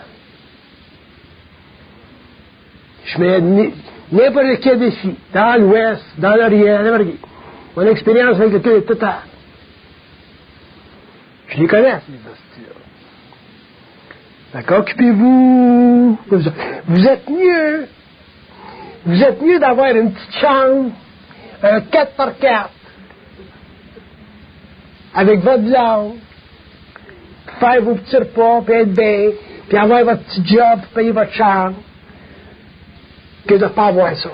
Je mets n'importe quel défi, dans l'Ouest, dans l'Orient, n'importe qui. Mon expérience avec l'occulte est totale. Je les connais, ces hosties-là. D'accord? Occupez-vous. Vous êtes mieux. Vous êtes mieux d'avoir une petite chambre, un quatre par quatre, avec votre blonde, faire vos petits repas, puis être bien, puis avoir votre petit job, puis payer votre chambre, que de ne pas avoir ça.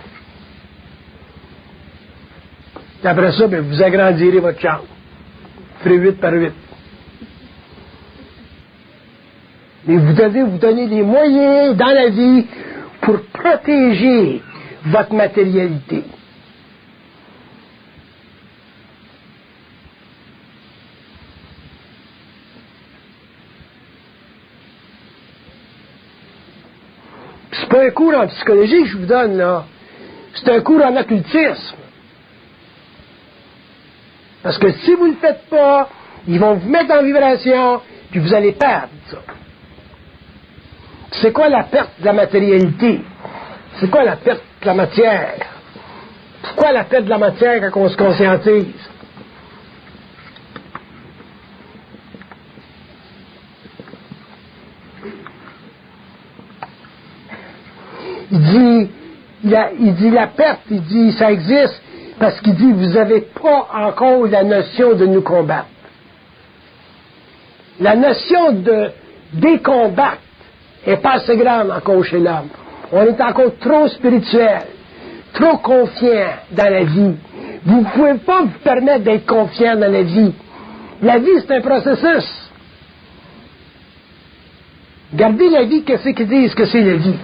Puis après ça, bien, vous agrandirez votre chambre. Vous ferez huit par huit. Mais vous devez vous donner les moyens dans la vie pour protéger votre matérialité. C'est pas un cours en psychologie que je vous donne, là. C'est un cours en occultisme. Parce que si vous ne le faites pas, ils vont vous mettre en vibration, puis vous allez perdre ça. C'est quoi la perte de la matérialité? C'est quoi la perte de la matière? Pourquoi la perte de la matière quand on se conscientise? Il dit, il, a, il dit la perte, il dit ça existe parce qu'il dit vous n'avez pas encore la notion de nous combattre. La notion de décombattre n'est pas assez grande encore chez l'homme. On est encore trop spirituel, trop confiant dans la vie. Vous ne pouvez pas vous permettre d'être confiant dans la vie. La vie, c'est un processus. Regardez la vie, qu'est-ce qu'ils disent que c'est la vie.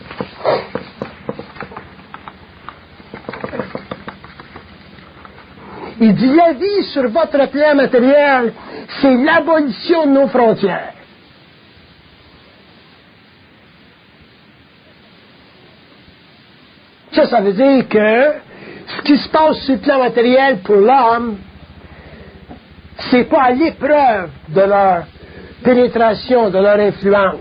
Il dit, la vie sur votre plan matériel, c'est l'abolition de nos frontières. Ça, ça veut dire que ce qui se passe sur le plan matériel pour l'homme, c'est pas à l'épreuve de leur pénétration, de leur influence.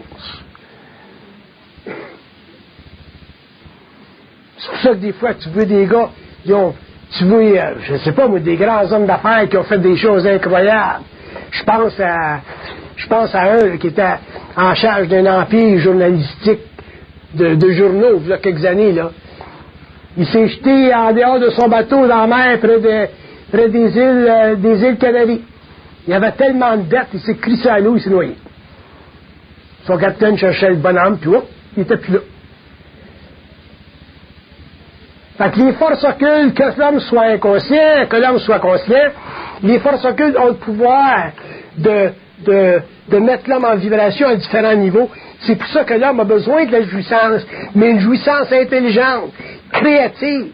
C'est pour ça que des fois, tu vois des gars, ils ont, tu vois, euh, je sais pas, moi, des grands hommes d'affaires qui ont fait des choses incroyables. Je pense à, je pense à un là, qui était en charge d'un empire journalistique de, de journaux, il y a quelques années, là. Il s'est jeté en dehors de son bateau dans la mer près, de, près des îles, euh, des îles Canaries. Il y avait tellement de dettes, il s'est crissé à l'eau, il s'est noyé. Son capitaine cherchait le bonhomme, puis hop, il était plus là. Fait que les forces occultes, que l'homme soit inconscient, que l'homme soit conscient, les forces occultes ont le pouvoir de, de, de mettre l'homme en vibration à différents niveaux. C'est pour ça que l'homme a besoin de la jouissance, mais une jouissance intelligente, créative.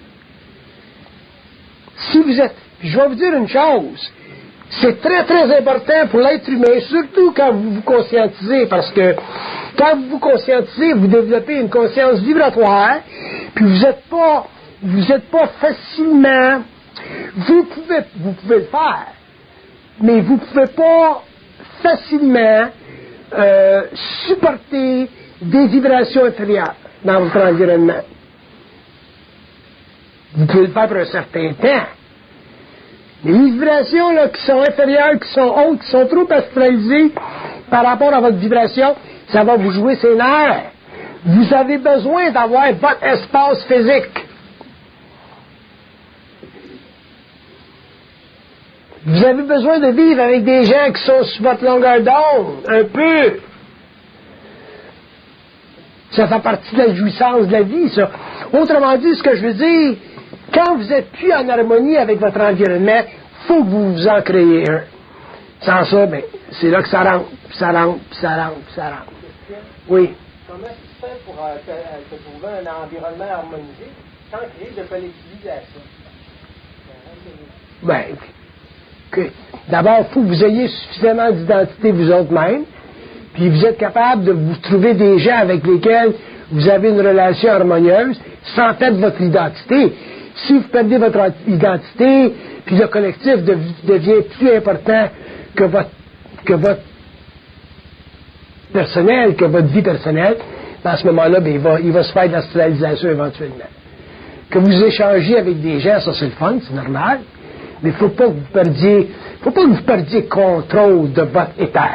Si vous êtes... Je vais vous dire une chose, c'est très très important pour l'être humain, surtout quand vous vous conscientisez, parce que quand vous vous conscientisez, vous développez une conscience vibratoire, puis vous n'êtes pas, vous n'êtes pas facilement, vous pouvez, vous pouvez le faire, mais vous ne pouvez pas facilement euh, supporter des vibrations inférieures dans votre environnement. Vous pouvez le faire pour un certain temps. Les vibrations là, qui sont inférieures, qui sont hautes, qui sont trop astralisées par rapport à votre vibration, ça va vous jouer ses nerfs. Vous avez besoin d'avoir votre espace physique. Vous avez besoin de vivre avec des gens qui sont sur votre longueur d'onde, un peu. Ça fait partie de la jouissance de la vie, ça. Autrement dit, ce que je veux dire, quand vous n'êtes plus en harmonie avec votre environnement, il faut que vous vous en créez un. Sans ça, ben, c'est là que ça rentre, puis ça rentre, puis ça rentre, puis ça rentre. Oui. Comment tu fais pour euh, te, euh, te trouver un environnement harmonisé sans créer de collectivisation? Ben, que, d'abord, il faut que vous ayez suffisamment d'identité vous autres mêmes, puis vous êtes capable de vous trouver des gens avec lesquels vous avez une relation harmonieuse sans perdre votre identité. Si vous perdez votre identité, puis le collectif dev, devient plus important que votre, que votre personnel, que votre vie personnelle, à ce moment-là, ben, il, va, il va se faire de l'astralisation éventuellement. Que vous échangez avec des gens, ça c'est le fun, c'est normal, mais il ne faut pas que vous perdiez, faut pas que vous perdiez contrôle de votre éther.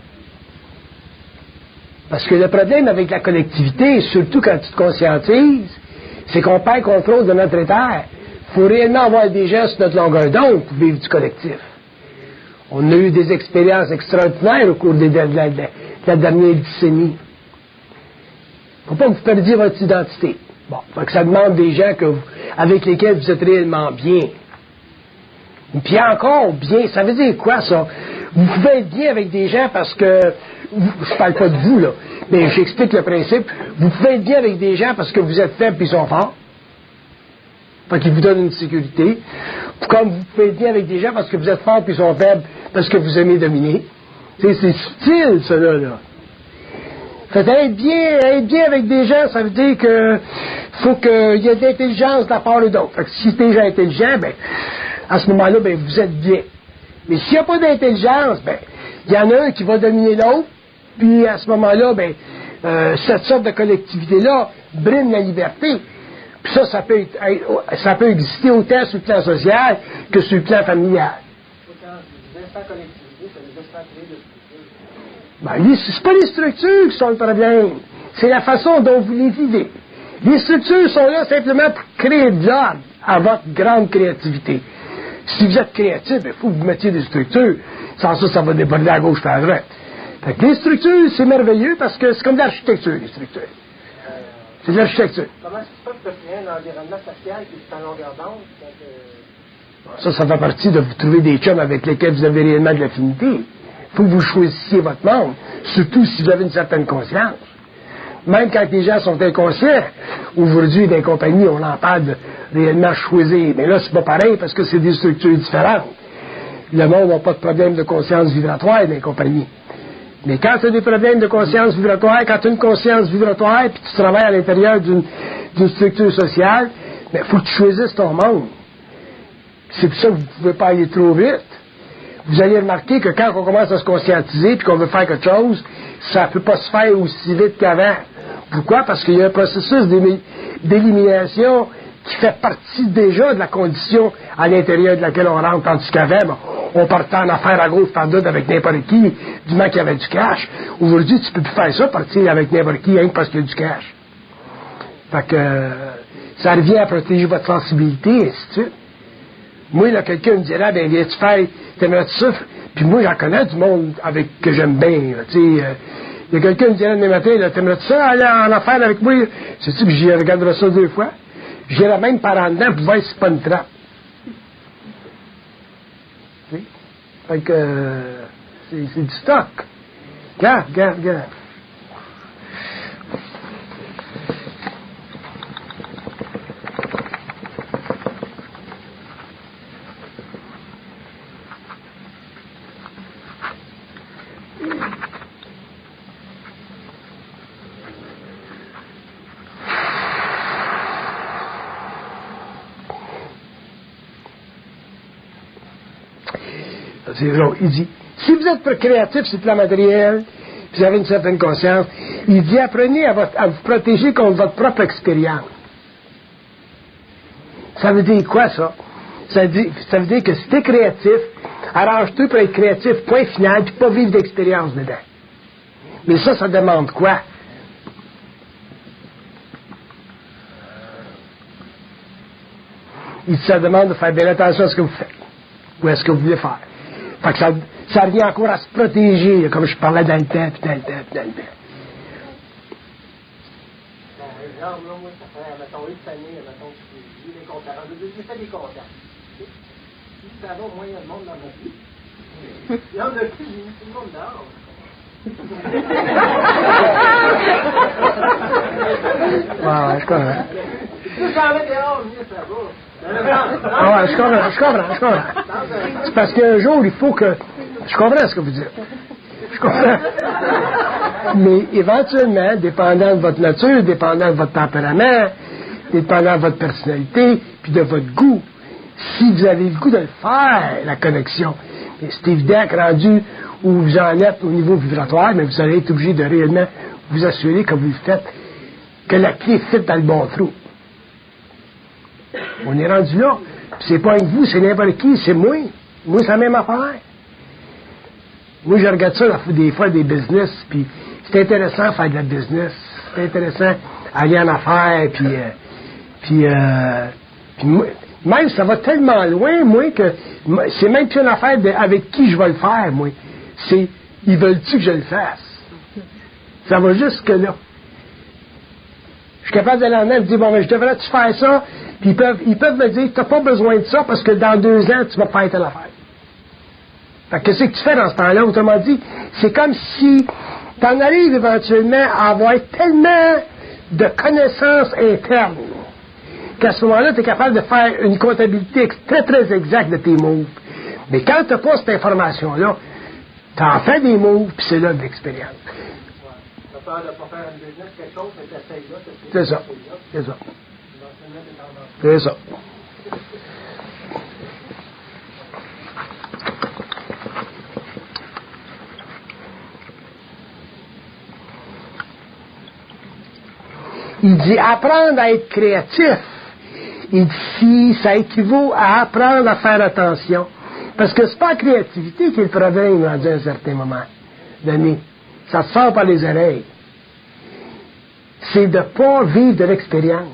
Parce que le problème avec la collectivité, surtout quand tu te conscientises, c'est qu'on perd contrôle de notre éther. Il faut réellement avoir des gens sur notre longueur d'onde pour vivre du collectif. On a eu des expériences extraordinaires au cours des, de, la, de, la, de la dernière décennie. Il ne faut pas que vous perdiez votre identité. Bon, faut que ça demande des gens que vous, avec lesquels vous êtes réellement bien. Puis encore, bien, ça veut dire quoi, ça? Vous pouvez être bien avec des gens parce que, je parle pas de vous, là, mais j'explique le principe. Vous pouvez être bien avec des gens parce que vous êtes faible et ils sont forts. Fait qu'ils vous donnent une sécurité. Comme vous pouvez être bien avec des gens parce que vous êtes forts et ils sont faibles parce que vous aimez dominer. C'est, c'est subtil, ça, là. là. Fait être bien, être bien avec des gens, ça veut dire que faut qu'il y ait de l'intelligence de la part et d'autre. Fait que si des gens intelligents, ben, à ce moment-là, ben, vous êtes bien. Mais s'il n'y a pas d'intelligence, ben, il y en a un qui va dominer l'autre, puis à ce moment-là, ben, euh, cette sorte de collectivité-là brime la liberté. Puis ça, ça peut, être, ça peut exister autant sur le plan social que sur le plan familial. Ben, c'est pas les structures qui sont le problème, c'est la façon dont vous les vivez. Les structures sont là simplement pour créer de l'ordre à votre grande créativité. Si vous êtes créatif, il faut que vous mettiez des structures. Sans ça, ça va déborder à gauche et à droite. Fait que les structures, c'est merveilleux parce que c'est comme de l'architecture, les structures. C'est de l'architecture. Comment est-ce que tu peux créer un environnement social qui est en longueur d'onde? Euh... Ça, ça fait partie de vous trouver des chums avec lesquels vous avez réellement de l'affinité. Il faut que vous choisissiez votre monde, surtout si vous avez une certaine conscience. Même quand les gens sont inconscients, aujourd'hui, dans les compagnies, on en parle de réellement choisir. Mais là, c'est pas pareil parce que c'est des structures différentes. Le monde n'a pas de problème de conscience vibratoire dans les compagnies. Mais quand tu as des problèmes de conscience vibratoire, quand tu as une conscience vibratoire puis tu travailles à l'intérieur d'une, d'une structure sociale, il faut que tu choisisses ton monde. C'est pour ça que vous ne pouvez pas aller trop vite. Vous allez remarquer que quand on commence à se conscientiser puis qu'on veut faire quelque chose, ça ne peut pas se faire aussi vite qu'avant. Pourquoi? Parce qu'il y a un processus d'élimination qui fait partie déjà de la condition à l'intérieur de laquelle on rentre, tandis qu'avant, bon, on partait en affaires à gauche, par doute avec n'importe qui, du moment qu'il y avait du cash. Aujourd'hui, tu ne peux plus faire ça, partir avec n'importe qui, rien que parce qu'il y a du cash. Fait que euh, ça revient à protéger votre sensibilité, et ainsi de suite. Moi, là, quelqu'un me dirait, ben, viens-tu faire, t'aimerais-tu ça? Puis moi, j'en connais du monde avec que j'aime bien, tu sais. Euh, il y a quelqu'un qui me dirait demain matin, là, t'aimerais-tu ça, aller en affaires avec moi? Sais-tu que j'y regarderai ça deux fois? J'irai même par en dedans pour voir si c'est pas une trappe. Okay? Fait que, euh, c'est, c'est du stock. Regarde, regarde, regarde. C'est long. Il dit, si vous êtes créatif sur le plan matériel, vous avez une certaine conscience, il dit, apprenez à, votre, à vous protéger contre votre propre expérience. Ça veut dire quoi, ça? Ça veut dire, ça veut dire que si tu es créatif, arrange-toi pour être créatif, point final, puis pas vivre d'expérience dedans. Mais ça, ça demande quoi? Il dit, ça demande de faire bien attention à ce que vous faites, ou à ce que vous voulez faire. Fait que ça, ça revient encore à se protéger, là, comme je parlais dans le temps, puis dans le temps, puis dans le temps. Bon, exemple, là, moi, ça fait, mettons, une année, mettons, j'ai des conférences, j'ai fait des contacts. Si ça va, au moins, il y a de monde dans ma vie. Il y en a plus, tout le monde dort. Ouais, ouais, je comprends. Plus j'en mets dehors, mieux ça va. Ah ouais, je comprends, je comprends, je comprends. C'est parce qu'un jour, il faut que... Je comprends ce que vous dites. Je comprends. Mais éventuellement, dépendant de votre nature, dépendant de votre tempérament, dépendant de votre personnalité, puis de votre goût, si vous avez le goût de le faire, la connexion, c'est évident que rendu où vous en êtes au niveau vibratoire, mais vous allez être obligé de réellement vous assurer que vous le faites, que la clé fit dans le bon trou. On est rendu là. Puis c'est pas avec vous, c'est n'importe qui, c'est moi. Moi, c'est la même affaire. Moi, je regarde ça des fois des business, puis c'est intéressant de faire de la business. C'est intéressant aller en affaires, puis, euh, puis, euh, puis moi, même ça va tellement loin, moi, que c'est même plus une affaire de avec qui je vais le faire, moi. C'est, ils veulent-tu que je le fasse? Ça va jusque là. Je suis capable d'aller en même et de dire, bon, mais je devrais-tu faire ça? Puis ils peuvent, ils peuvent me dire, tu n'as pas besoin de ça parce que dans deux ans, tu vas faire telle affaire. Fait que qu'est-ce que tu fais dans ce temps-là? Autrement dit, c'est comme si tu en arrives éventuellement à avoir tellement de connaissances internes qu'à ce moment-là, tu es capable de faire une comptabilité très, très exacte de tes moves. Mais quand tu n'as pas cette information-là, tu en fais des moves, puis c'est là de l'expérience. Tu as peur de ne pas faire un business, quelque chose, mais tu essayes là. C'est ça. C'est ça. C'est ça. Il dit apprendre à être créatif. Il dit si ça équivaut à apprendre à faire attention. Parce que c'est pas la créativité qui est le problème dans un certain moment donné. Ça sort par les oreilles. C'est de ne pas vivre de l'expérience.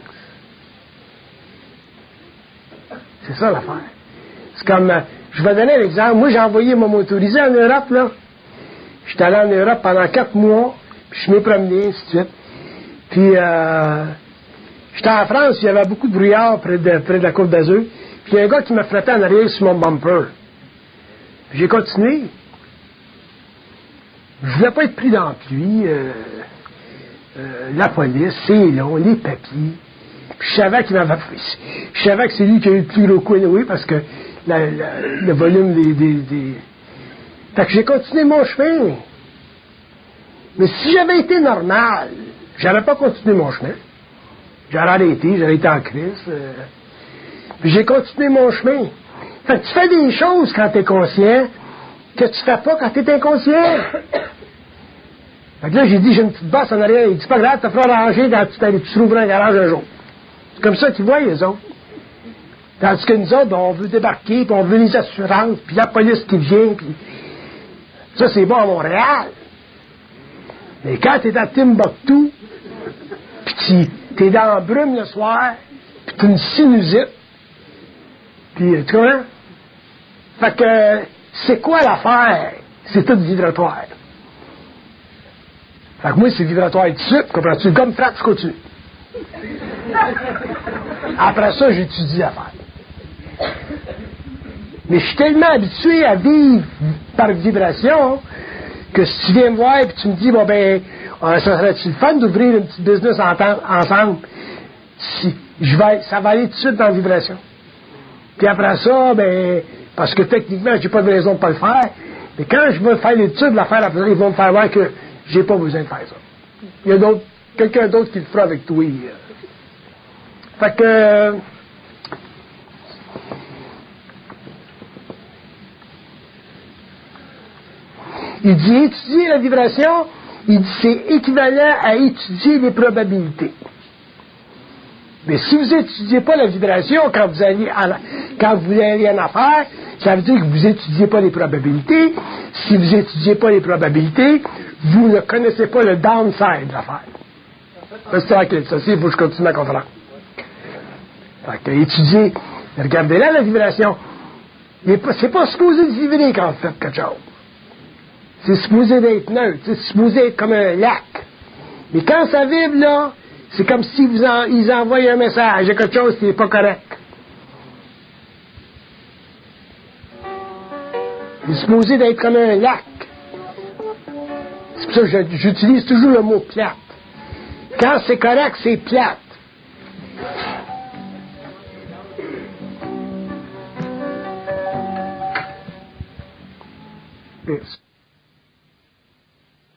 C'est ça l'affaire. C'est comme, euh, je vais donner un exemple. Moi, j'ai envoyé mon motorisé en Europe, là. J'étais allé en Europe pendant quatre mois, puis je m'ai promené, ainsi de suite. Puis, euh, j'étais en France, il y avait beaucoup de brouillard près de, près de la Côte d'Azur. Puis, il y a un gars qui m'a frappé en arrière sur mon bumper. J'ai continué. Je voulais pas être pris dans la pluie. Euh, euh, la police, c'est long, les papiers. Puis, je savais qu'il m'avait pris. Je savais que c'est lui qui a eu le plus gros coup, oui, parce que la, la, le volume des, des, des... Fait que j'ai continué mon chemin. Mais si j'avais été normal, j'aurais pas continué mon chemin. J'aurais arrêté, j'aurais été en crise. Euh, puis j'ai continué mon chemin. Fait que tu fais des choses quand tu es conscient que tu fais pas quand tu es inconscient. Fait que là, j'ai dit, j'ai une petite bosse en arrière. Il dit, pas grave, t'as fait ranger quand tu t'allais, tu trouveras un garage un jour. C'est comme ça qu'ils voient, les autres. Tandis que nous autres, ben, on veut débarquer, puis on veut les assurances, puis la police qui vient, puis... Ça, c'est bon à Montréal. Mais quand t'es à Timbuktu, puis t'es dans la brume le soir, puis t'as une sinusite, puis tu comprends? Fait que, c'est quoi l'affaire? C'est tout vibratoire. Fait que moi, c'est vibratoire tout de suite, comprends-tu? Comme frappe, je continue. Après ça, j'étudie l'affaire. Mais je suis tellement habitué à vivre par vibration que si tu viens me voir et tu me dis, bon ben, ça serait-tu le fun d'ouvrir une petite business en ensemble? Si, je vais, ça va aller tout de suite dans la vibration. Puis après ça, ben, parce que techniquement, j'ai pas de raison de pas le faire, mais quand je vais faire l'étude de l'affaire, après ça, ils vont me faire voir que j'ai pas besoin de faire ça. Il y a d'autres, quelqu'un d'autre qui le fera avec toi. Fait que, il dit étudier la vibration, il dit c'est équivalent à étudier les probabilités. Mais si vous n'étudiez pas la vibration quand vous allez en, quand vous allez en affaires, ça veut dire que vous n'étudiez pas les probabilités. Si vous n'étudiez pas les probabilités, vous ne connaissez pas le downside de l'affaire. C'est ok, ça, il faut que je continue ma conférence. Fait que étudier, regardez là la vibration. C'est pas supposé de vibrer quand vous faites quelque chose. C'est supposé d'être neutre, c'est supposé être comme un lac. Mais quand ça vibre, là, c'est comme si vous en, ils envoient un message, il y a quelque chose qui n'est pas correct. C'est supposé d'être comme un lac. C'est pour ça que j'utilise toujours le mot plate. Quand c'est correct, c'est plate. Yes.